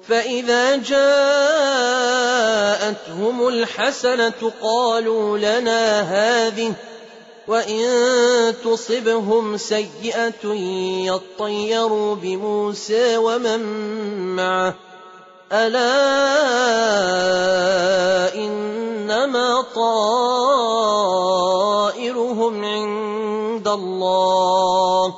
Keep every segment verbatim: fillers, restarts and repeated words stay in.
فإذا جاءتهم الحسنة قالوا لنا هذه، وإن تصبهم سيئة يطيروا بموسى ومن معه، ألا إنما طائرهم عند الله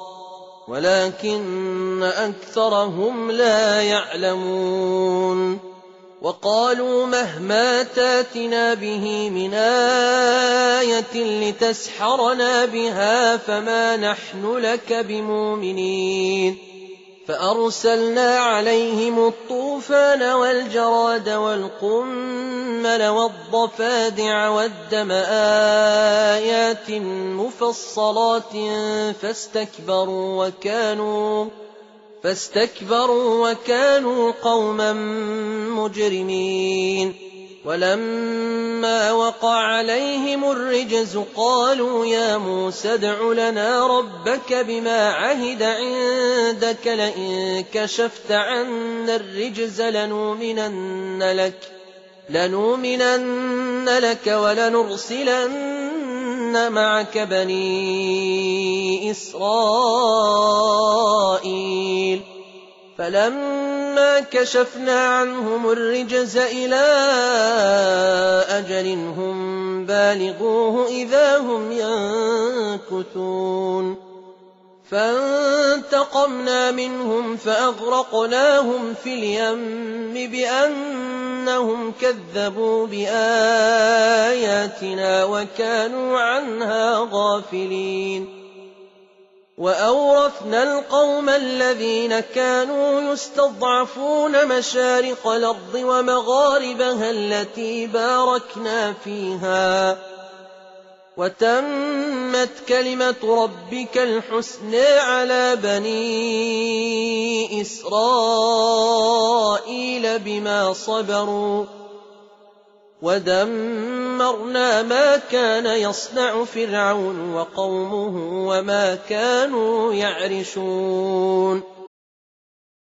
ولكن أكثرهم لا يعلمون. وقالوا مهما تاتنا به من آية لتسحرنا بها فما نحن لك بمؤمنين. فأرسلنا عليهم الطوفان والجراد والقمل والضفادع والدم آيات مفصلات فاستكبروا وكانوا فاستكبروا وكانوا قوما مجرمين. ولما وقع عليهم الرجز قالوا يا موسى ادع لنا ربك بما عهد عندك لئن كشفت عنا الرجز لنؤمنن لك لنؤمنن لك ولنرسلن معك بني إسرائيل. فلما كشفنا عنهم الرجز إلى أجل هم بالغوه إذا هم ينكثون. فانتقمنا منهم فأغرقناهم في اليم بأنهم كذبوا بآياتنا وكانوا عنها غافلين. وأورثنا القوم الذين كانوا يستضعفون مشارق الأرض ومغاربها التي باركنا فيها، وتمت كلمة ربك الحسنى على بني إسرائيل بما صبروا، ودمرنا ما كان يصنع فرعون وقومه وما كانوا يعرشون.